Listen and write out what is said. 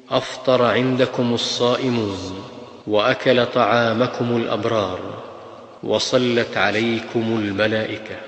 أفطر عندكم الصائمون، وأكل طعامكم الأبرار، وصلت عليكم الملائكة.